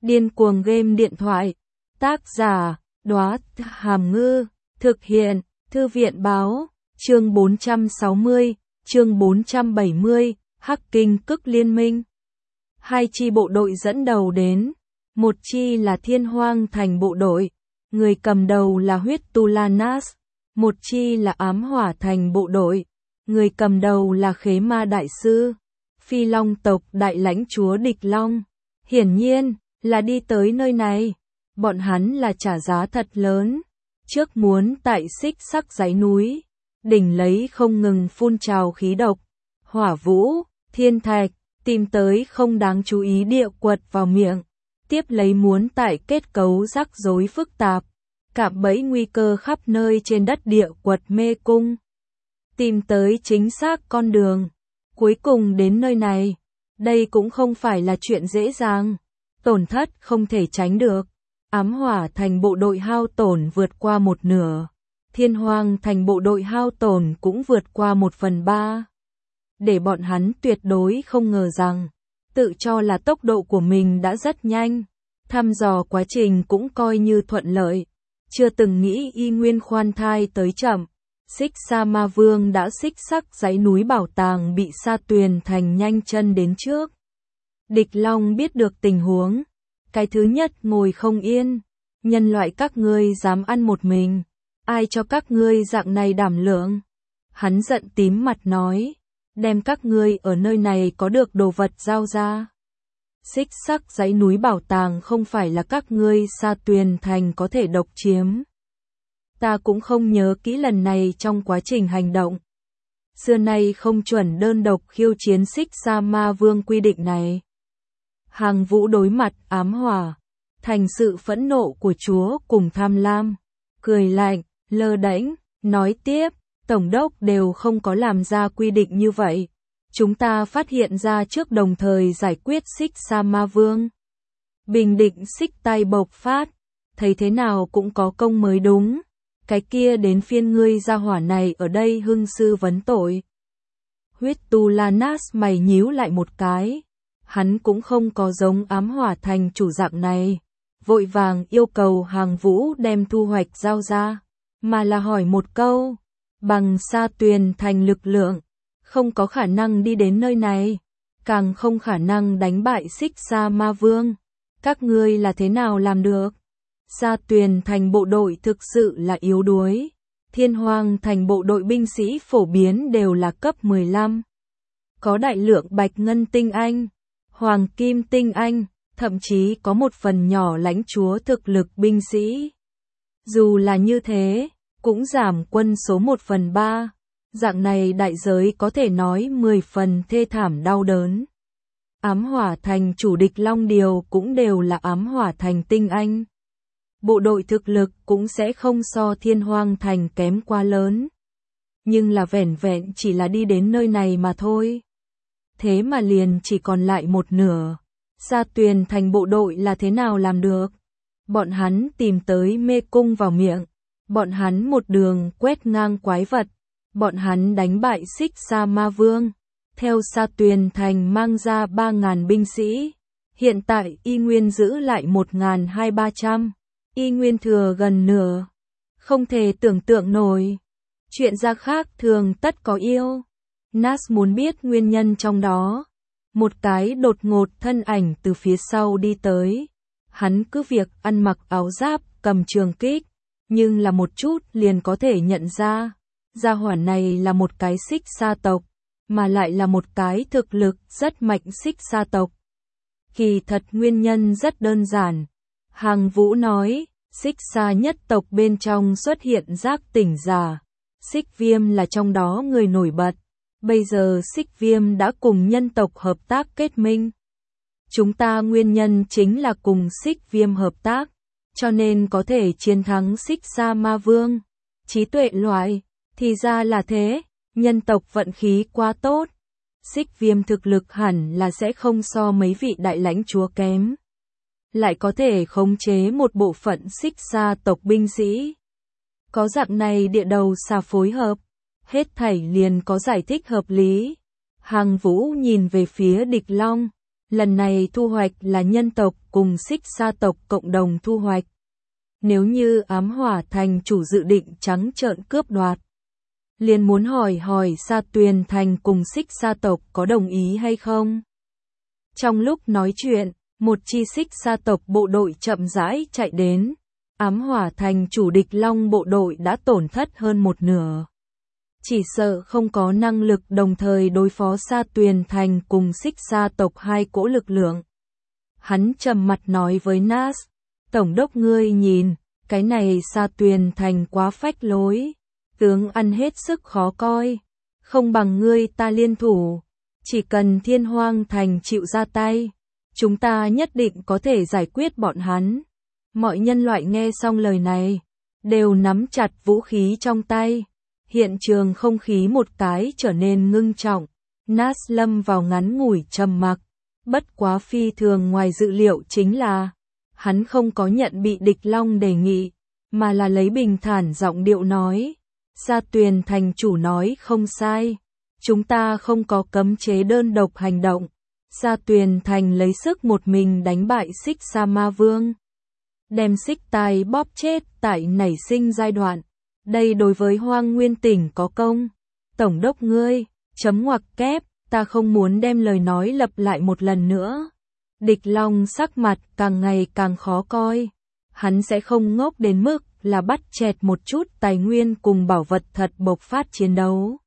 Điên cuồng game điện thoại. Tác giả, Đóa Hàm Ngư. Thực hiện, Thư viện báo. Chương 460, chương 470, Hắc Kinh Cức Liên Minh. Hai chi bộ đội dẫn đầu đến. Một chi là Thiên Hoang Thành bộ đội, người cầm đầu là Huyết Tu La Nas. Một chi là Ám Hỏa Thành bộ đội, người cầm đầu là Khế Ma Đại Sư, Phi Long tộc đại lãnh chúa Địch Long. Hiển nhiên, là đi tới nơi này. Bọn hắn là trả giá thật lớn. Trước muốn tại Xích Sắc dãy núi, đỉnh lấy không ngừng phun trào khí độc, hỏa vũ, thiên thạch, tìm tới không đáng chú ý địa quật vào miệng. Tiếp lấy muốn tại kết cấu rắc rối phức tạp, cạm bẫy nguy cơ khắp nơi trên đất địa quật mê cung. Tìm tới chính xác con đường. Cuối cùng đến nơi này. Đây cũng không phải là chuyện dễ dàng. Tổn thất không thể tránh được. Ám Hỏa Thành bộ đội hao tổn vượt qua một nửa. Thiên Hoang Thành bộ đội hao tổn cũng vượt qua 1/3. Để bọn hắn tuyệt đối không ngờ rằng, tự cho là tốc độ của mình đã rất nhanh. Thăm dò quá trình cũng coi như thuận lợi. Chưa từng nghĩ y nguyên khoan thai tới chậm. Xích Sa Ma Vương đã Xích Sắc dãy núi bảo tàng bị Sa Tuyền Thành nhanh chân đến trước. Địch Long biết được tình huống. Cái thứ nhất ngồi không yên. Nhân loại các ngươi dám ăn một mình. Ai cho các ngươi dạng này đảm lượng? Hắn giận tím mặt nói. Đem các ngươi ở nơi này có được đồ vật giao ra. Xích Sắc dãy núi bảo tàng không phải là các ngươi Sa Tuyền Thành có thể độc chiếm. Ta cũng không nhớ kỹ lần này trong quá trình hành động. Xưa nay không chuẩn đơn độc khiêu chiến Xích Sa Ma Vương quy định này. Hàng Vũ đối mặt Ám Hỏa Thành sự phẫn nộ của chúa cùng tham lam. Cười lạnh, lơ đễnh, nói tiếp, Tổng đốc đều không có làm ra quy định như vậy. Chúng ta phát hiện ra trước đồng thời giải quyết Xích Sa Ma Vương. Bình định xích tay bộc phát, thấy thế nào cũng có công mới đúng. Cái kia đến phiên ngươi gia hỏa này ở đây hưng sư vấn tội. Huyết Tu La Nas mày nhíu lại một cái. Hắn cũng không có giống Ám Hỏa Thành chủ dạng này. Vội vàng yêu cầu Hàng Vũ đem thu hoạch giao ra. Mà là hỏi một câu. Bằng Sa Tuyền Thành lực lượng. Không có khả năng đi đến nơi này. Càng không khả năng đánh bại Xích Sa Ma Vương. Các ngươi là thế nào làm được? Sa Tuyền Thành bộ đội thực sự là yếu đuối. Thiên Hoang Thành bộ đội binh sĩ phổ biến đều là cấp 15. Có đại lượng bạch ngân tinh anh, hoàng kim tinh anh, thậm chí có một phần nhỏ lãnh chúa thực lực binh sĩ. Dù là như thế, cũng giảm quân số 1/3. Dạng này đại giới có thể nói 10 phần thê thảm đau đớn. Ám Hỏa Thành chủ Địch Long Điều cũng đều là Ám Hỏa Thành tinh anh. Bộ đội thực lực cũng sẽ không so Thiên Hoang Thành kém quá lớn. Nhưng là vẻn vẹn chỉ là đi đến nơi này mà thôi. Thế mà liền chỉ còn lại một nửa. Sa Tuyền Thành bộ đội là thế nào làm được? Bọn hắn tìm tới mê cung vào miệng. Bọn hắn một đường quét ngang quái vật. Bọn hắn đánh bại Xích Sa Ma Vương. Theo Sa Tuyền Thành mang ra 3.000 binh sĩ. Hiện tại y nguyên giữ lại 1.200-300. Y nguyên thừa gần nửa. Không thể tưởng tượng nổi. Chuyện ra khác thường tất có yêu. Nas muốn biết nguyên nhân trong đó. Một cái đột ngột thân ảnh từ phía sau đi tới. Hắn cứ việc ăn mặc áo giáp, cầm trường kích. Nhưng là một chút liền có thể nhận ra. Gia hỏa này là một cái Xích Sa tộc. Mà lại là một cái thực lực rất mạnh Xích Sa tộc. Kỳ thật nguyên nhân rất đơn giản. Hàng Vũ nói, Xích Sa nhất tộc bên trong xuất hiện giác tỉnh giả. Xích Viêm là trong đó người nổi bật. Bây giờ Xích Viêm đã cùng nhân tộc hợp tác kết minh. Chúng ta nguyên nhân chính là cùng Xích Viêm hợp tác. Cho nên có thể chiến thắng Xích Sa Ma Vương. Trí tuệ loại, thì ra là thế. Nhân tộc vận khí quá tốt. Xích Viêm thực lực hẳn là sẽ không so mấy vị đại lãnh chúa kém. Lại có thể khống chế một bộ phận Xích Sa tộc binh sĩ. Có dạng này địa đầu xà phối hợp. Hết thảy liền có giải thích hợp lý. Hàng Vũ nhìn về phía Địch Long. Lần này thu hoạch là nhân tộc cùng Xích Sa tộc cộng đồng thu hoạch. Nếu như Ám Hỏa Thành chủ dự định trắng trợn cướp đoạt, liền muốn hỏi Sa Tuyền Thành cùng Xích Sa tộc có đồng ý hay không. Trong lúc nói chuyện, một chi Xích Sa tộc bộ đội chậm rãi chạy đến. Ám Hỏa Thành chủ Địch Long bộ đội đã tổn thất hơn một nửa. Chỉ sợ không có năng lực đồng thời đối phó Sa Tuyền Thành cùng Xích Sa tộc hai cỗ lực lượng. Hắn trầm mặt nói với Nas, Tổng đốc ngươi nhìn, cái này Sa Tuyền Thành quá phách lối, tướng ăn hết sức khó coi, không bằng ngươi ta liên thủ, chỉ cần Thiên Hoang Thành chịu ra tay, chúng ta nhất định có thể giải quyết bọn hắn. Mọi nhân loại nghe xong lời này, đều nắm chặt vũ khí trong tay. Hiện trường không khí một cái trở nên ngưng trọng. Nas lâm vào ngắn ngủi trầm mặc. Bất quá phi thường ngoài dự liệu chính là, hắn không có nhận bị Địch Long đề nghị, mà là lấy bình thản giọng điệu nói. Sa Tuyền Thành chủ nói không sai. Chúng ta không có cấm chế đơn độc hành động. Sa Tuyền Thành lấy sức một mình đánh bại Xích Sa Ma Vương. Đem Xích Tai bóp chết tại nảy sinh giai đoạn. Đây đối với Hoang Nguyên tỉnh có công. Tổng đốc ngươi, chấm ngoặc kép, ta không muốn đem lời nói lặp lại một lần nữa. Địch Long sắc mặt càng ngày càng khó coi. Hắn sẽ không ngốc đến mức là bắt chẹt một chút tài nguyên cùng bảo vật thật bộc phát chiến đấu.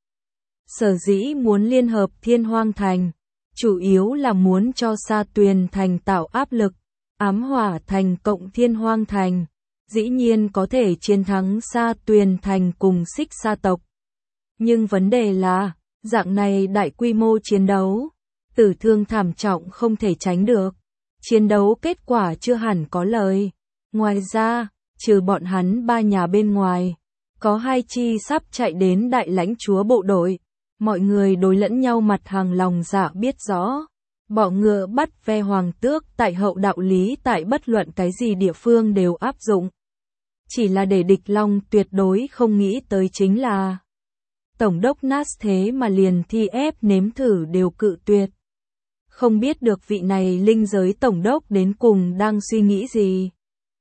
Sở dĩ muốn liên hợp Thiên Hoang Thành, chủ yếu là muốn cho Sa Tuyền Thành tạo áp lực. Ám Hỏa Thành cộng Thiên Hoang Thành, dĩ nhiên có thể chiến thắng Sa Tuyền Thành cùng Xích Sa tộc. Nhưng vấn đề là, dạng này đại quy mô chiến đấu, tử thương thảm trọng không thể tránh được. Chiến đấu kết quả chưa hẳn có lời. Ngoài ra, trừ bọn hắn ba nhà bên ngoài, có hai chi sắp chạy đến đại lãnh chúa bộ đội. Mọi người đối lẫn nhau mặt hàng lòng dạ biết rõ. Bọ ngựa bắt ve hoàng tước tại hậu đạo lý tại bất luận cái gì địa phương đều áp dụng. Chỉ là để Địch Long tuyệt đối không nghĩ tới chính là Tổng đốc Nas thế mà liền thi ép nếm thử đều cự tuyệt. Không biết được vị này linh giới tổng đốc đến cùng đang suy nghĩ gì.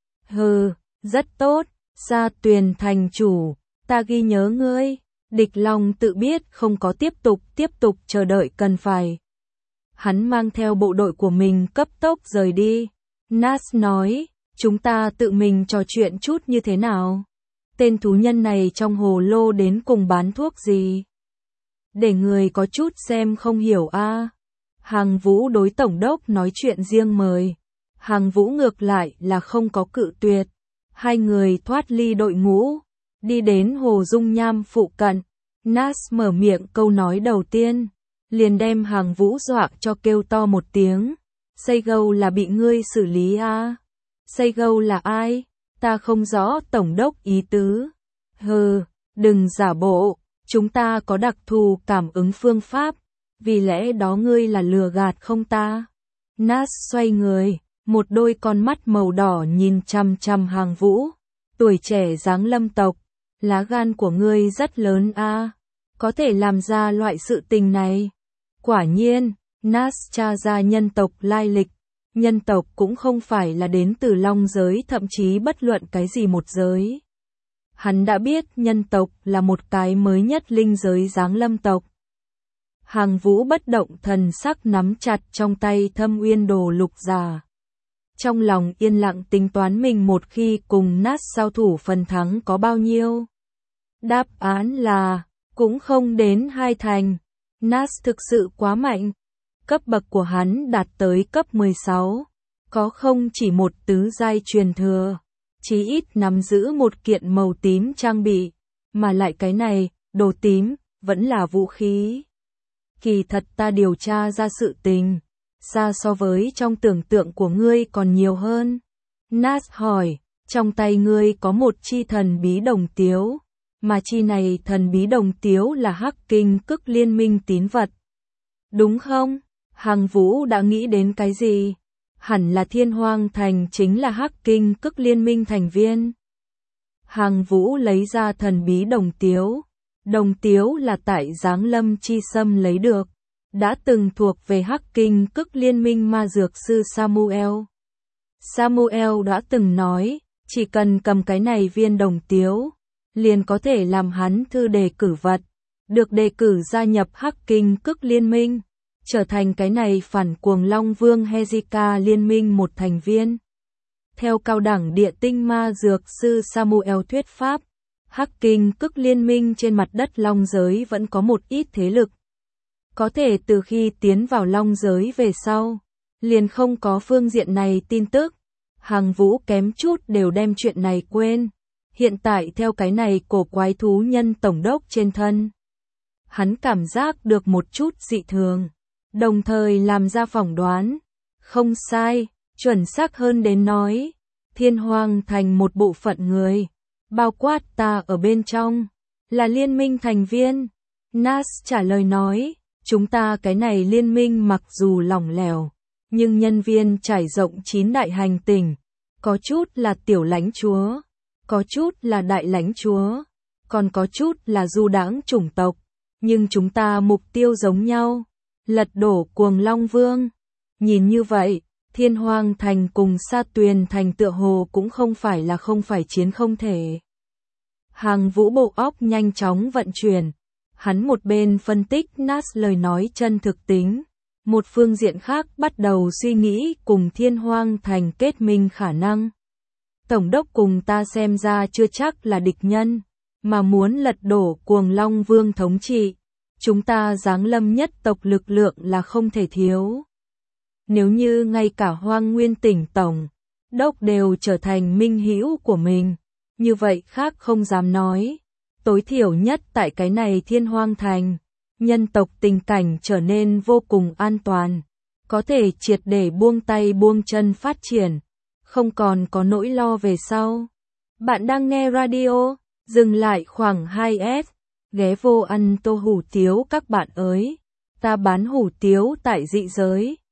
Hừ, rất tốt, Sa Tuyền Thành chủ, ta ghi nhớ ngươi. Địch Long tự biết không có tiếp tục chờ đợi cần phải. Hắn mang theo bộ đội của mình cấp tốc rời đi. Nas nói, chúng ta tự mình trò chuyện chút như thế nào? Tên thú nhân này trong hồ lô đến cùng bán thuốc gì? Để người có chút xem không hiểu a. Hàng Vũ đối tổng đốc nói chuyện riêng mời. Hàng Vũ ngược lại là không có cự tuyệt. Hai người thoát ly đội ngũ, đi đến hồ dung nham phụ cận. Nas mở miệng câu nói đầu tiên, liền đem Hàng Vũ dọa cho kêu to một tiếng. Seigo là bị ngươi xử lý à? Seigo là ai? Ta không rõ tổng đốc ý tứ. Hừ, đừng giả bộ, chúng ta có đặc thù cảm ứng phương pháp, vì lẽ đó ngươi là lừa gạt không ta? Nas xoay người, một đôi con mắt màu đỏ nhìn chằm chằm Hàng Vũ. Tuổi trẻ dáng lâm tộc, lá gan của ngươi rất lớn a, có thể làm ra loại sự tình này. Quả nhiên, Nas tra ra nhân tộc lai lịch. Nhân tộc cũng không phải là đến từ long giới, thậm chí bất luận cái gì một giới. Hắn đã biết nhân tộc là một cái mới nhất linh giới giáng lâm tộc. Hàng Vũ bất động thần sắc nắm chặt trong tay Thâm Uyên Đồ lục giả. Trong lòng yên lặng tính toán mình một khi cùng Nas giao thủ phần thắng có bao nhiêu. Đáp án là, cũng không đến 2 thành. Nas thực sự quá mạnh. Cấp bậc của hắn đạt tới cấp 16. Có không chỉ một tứ giai truyền thừa, chí ít nắm giữ một kiện màu tím trang bị. Mà lại cái này, đồ tím, vẫn là vũ khí. Kỳ thật ta điều tra ra sự tình, xa so với trong tưởng tượng của ngươi còn nhiều hơn. Nas hỏi, trong tay ngươi có một chi thần bí đồng tiếu, mà chi này thần bí đồng tiếu là Hắc Kinh Cức liên minh tín vật. Đúng không? Hàng Vũ đã nghĩ đến cái gì? Hẳn là Thiên Hoang Thành chính là Hắc Kinh Cức liên minh thành viên. Hàng Vũ lấy ra thần bí đồng tiếu. Đồng tiếu là tại Giáng Lâm Chi Sâm lấy được. đã từng thuộc về Hắc Kinh Cức Liên minh ma dược sư Samuel. Samuel đã từng nói, chỉ cần cầm cái này viên đồng tiếu, liền có thể làm hắn thư đề cử vật, được đề cử gia nhập Hắc Kinh Cức Liên minh, trở thành cái này phản cuồng Long Vương Hezekiah liên minh một thành viên. Theo cao đẳng địa tinh ma dược sư Samuel thuyết pháp, Hắc Kinh Cức Liên minh trên mặt đất Long giới vẫn có một ít thế lực. Có thể từ khi tiến vào Long giới về sau, liền không có phương diện này tin tức. Hàng Vũ kém chút đều đem chuyện này quên. Hiện tại theo cái này cổ quái thú nhân tổng đốc trên thân, hắn cảm giác được một chút dị thường, đồng thời làm ra phỏng đoán. Không sai, chuẩn xác hơn đến nói, Thiên Hoang thành một bộ phận người, bao quát ta ở bên trong, là liên minh thành viên. Nas trả lời nói, chúng ta cái này liên minh mặc dù lỏng lẻo, nhưng nhân viên trải rộng 9 đại hành tinh, có chút là tiểu lãnh chúa, có chút là đại lãnh chúa, còn có chút là du đãng chủng tộc, nhưng chúng ta mục tiêu giống nhau, lật đổ cuồng Long Vương. Nhìn như vậy, Thiên Hoang thành cùng Sa Tuyền thành tựa hồ cũng không phải chiến không thể. Hàng Vũ bộ óc nhanh chóng vận chuyển, hắn một bên phân tích Nas lời nói chân thực tính, một phương diện khác bắt đầu suy nghĩ cùng Thiên Hoang thành kết minh khả năng. Tổng đốc cùng ta xem ra chưa chắc là địch nhân, mà muốn lật đổ cuồng Long Vương thống trị, chúng ta giáng lâm nhất tộc lực lượng là không thể thiếu. Nếu như ngay cả Hoang Nguyên tỉnh tổng đốc đều trở thành minh hữu của mình, như vậy khác không dám nói, tối thiểu nhất tại cái này Thiên Hoang thành, nhân tộc tình cảnh trở nên vô cùng an toàn, có thể triệt để buông tay buông chân phát triển, không còn có nỗi lo về sau. Bạn đang nghe radio, dừng lại khoảng 2S, ghé vô ăn tô hủ tiếu các bạn ơi, ta bán hủ tiếu tại dị giới.